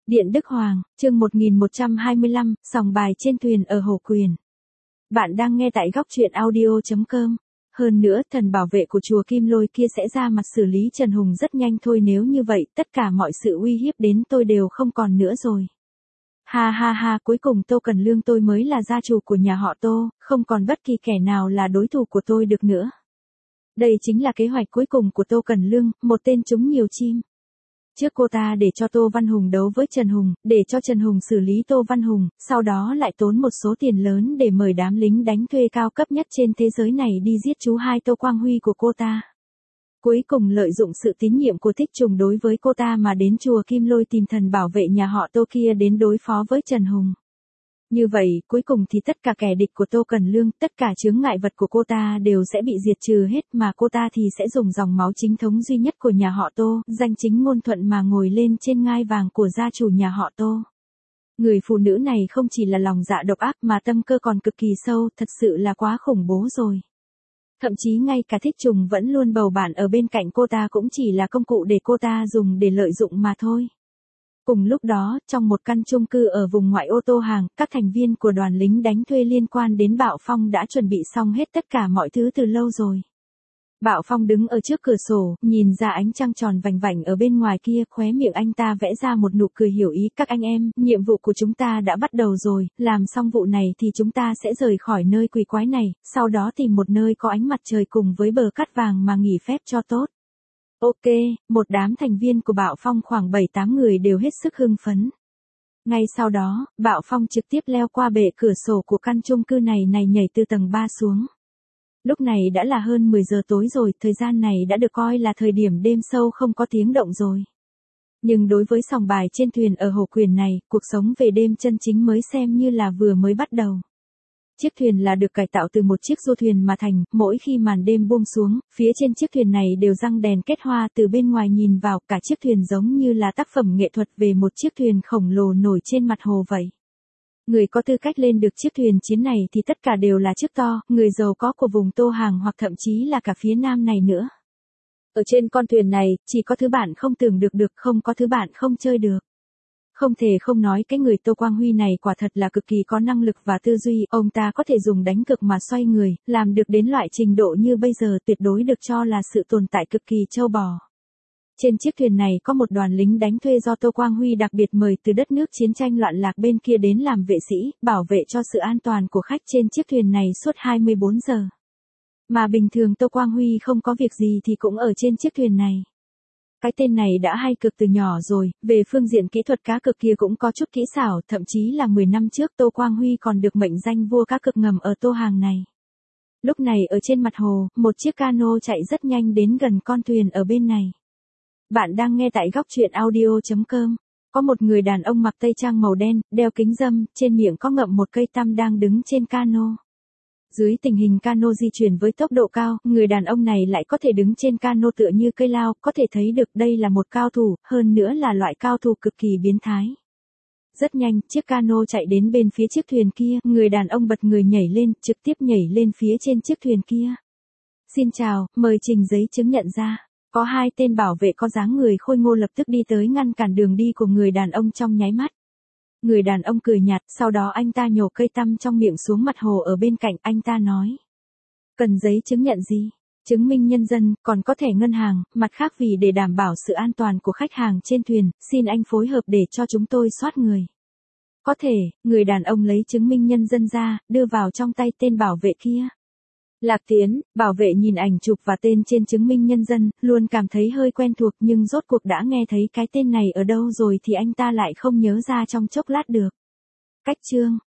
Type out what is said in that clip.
Điện Đức Hoàng, chương 1125, sòng bài trên thuyền ở Hồ Quyền. Bạn đang nghe tại góc truyện audio.com. Hơn nữa, thần bảo vệ của chùa Kim Lôi kia sẽ ra mặt xử lý Trần Hùng rất nhanh thôi, nếu như vậy, tất cả mọi sự uy hiếp đến tôi đều không còn nữa rồi. Ha ha ha, cuối cùng Tô Cần Lương tôi mới là gia chủ của nhà họ Tô, không còn bất kỳ kẻ nào là đối thủ của tôi được nữa. Đây chính là kế hoạch cuối cùng của Tô Cần Lương, một tên trúng nhiều chim. Trước cô ta để cho Tô Văn Hùng đấu với Trần Hùng, để cho Trần Hùng xử lý Tô Văn Hùng, sau đó lại tốn một số tiền lớn để mời đám lính đánh thuê cao cấp nhất trên thế giới này đi giết chú hai Tô Quang Huy của cô ta. Cuối cùng lợi dụng sự tín nhiệm của Thích Trùng đối với cô ta mà đến chùa Kim Lôi tìm thần bảo vệ nhà họ Tô kia đến đối phó với Trần Hùng. Như vậy, cuối cùng thì tất cả kẻ địch của Tô Cần Lương, tất cả chướng ngại vật của cô ta đều sẽ bị diệt trừ hết, mà cô ta thì sẽ dùng dòng máu chính thống duy nhất của nhà họ Tô, danh chính ngôn thuận mà ngồi lên trên ngai vàng của gia chủ nhà họ Tô. Người phụ nữ này không chỉ là lòng dạ độc ác mà tâm cơ còn cực kỳ sâu, thật sự là quá khủng bố rồi. Thậm chí ngay cả Thích Trùng vẫn luôn bầu bạn ở bên cạnh cô ta cũng chỉ là công cụ để cô ta dùng để lợi dụng mà thôi. Cùng lúc đó, trong một căn chung cư ở vùng ngoại ô Tô Hàng, các thành viên của đoàn lính đánh thuê liên quan đến Bạo Phong đã chuẩn bị xong hết tất cả mọi thứ từ lâu rồi. Bạo Phong đứng ở trước cửa sổ, nhìn ra ánh trăng tròn vành vạnh ở bên ngoài kia, khóe miệng anh ta vẽ ra một nụ cười hiểu ý. Các anh em, nhiệm vụ của chúng ta đã bắt đầu rồi, làm xong vụ này thì chúng ta sẽ rời khỏi nơi quỷ quái này, sau đó tìm một nơi có ánh mặt trời cùng với bờ cát vàng mà nghỉ phép cho tốt. Ok, một đám thành viên của Bạo Phong khoảng 7-8 người đều hết sức hưng phấn. Ngay sau đó, Bạo Phong trực tiếp leo qua bệ cửa sổ của căn chung cư này nhảy từ tầng 3 xuống. Lúc này đã là hơn 10 giờ tối rồi, thời gian này đã được coi là thời điểm đêm sâu không có tiếng động rồi. Nhưng đối với sòng bài trên thuyền ở Hồ Quyền này, cuộc sống về đêm chân chính mới xem như là vừa mới bắt đầu. Chiếc thuyền là được cải tạo từ một chiếc du thuyền mà thành, mỗi khi màn đêm buông xuống, phía trên chiếc thuyền này đều răng đèn kết hoa, từ bên ngoài nhìn vào, cả chiếc thuyền giống như là tác phẩm nghệ thuật về một chiếc thuyền khổng lồ nổi trên mặt hồ vậy. Người có tư cách lên được chiếc thuyền chiến này thì tất cả đều là chức to, người giàu có của vùng Tô Hàng hoặc thậm chí là cả phía Nam này nữa. Ở trên con thuyền này, chỉ có thứ bạn không tưởng được, không có thứ bạn không chơi được. Không thể không nói cái người Tô Quang Huy này quả thật là cực kỳ có năng lực và tư duy, ông ta có thể dùng đánh cược mà xoay người, làm được đến loại trình độ như bây giờ tuyệt đối được cho là sự tồn tại cực kỳ trâu bò. Trên chiếc thuyền này có một đoàn lính đánh thuê do Tô Quang Huy đặc biệt mời từ đất nước chiến tranh loạn lạc bên kia đến làm vệ sĩ, bảo vệ cho sự an toàn của khách trên chiếc thuyền này suốt 24 giờ. Mà bình thường Tô Quang Huy không có việc gì thì cũng ở trên chiếc thuyền này. Cái tên này đã hay cực từ nhỏ rồi, về phương diện kỹ thuật cá cược kia cũng có chút kỹ xảo, thậm chí là 10 năm trước Tô Quang Huy còn được mệnh danh vua cá cược ngầm ở Tô Hàng này. Lúc này ở trên mặt hồ, một chiếc cano chạy rất nhanh đến gần con thuyền ở bên này. Bạn đang nghe tại góc truyện audio.com. Có một người đàn ông mặc tây trang màu đen, đeo kính râm, trên miệng có ngậm một cây tăm đang đứng trên cano. Dưới tình hình cano di chuyển với tốc độ cao, người đàn ông này lại có thể đứng trên cano tựa như cây lao, có thể thấy được đây là một cao thủ, hơn nữa là loại cao thủ cực kỳ biến thái. Rất nhanh, chiếc cano chạy đến bên phía chiếc thuyền kia, người đàn ông bật người nhảy lên, trực tiếp nhảy lên phía trên chiếc thuyền kia. Xin chào, mời trình giấy chứng nhận ra. Có hai tên bảo vệ có dáng người khôi ngô lập tức đi tới ngăn cản đường đi của người đàn ông trong nháy mắt. Người đàn ông cười nhạt, sau đó anh ta nhổ cây tăm trong miệng xuống mặt hồ ở bên cạnh, anh ta nói. Cần giấy chứng nhận gì? Chứng minh nhân dân, còn có thẻ ngân hàng, mặt khác vì để đảm bảo sự an toàn của khách hàng trên thuyền, xin anh phối hợp để cho chúng tôi soát người. Có thể, người đàn ông lấy chứng minh nhân dân ra, đưa vào trong tay tên bảo vệ kia. Lạc Tiến, bảo vệ nhìn ảnh chụp và tên trên chứng minh nhân dân, luôn cảm thấy hơi quen thuộc nhưng rốt cuộc đã nghe thấy cái tên này ở đâu rồi thì anh ta lại không nhớ ra trong chốc lát được. Cách chương,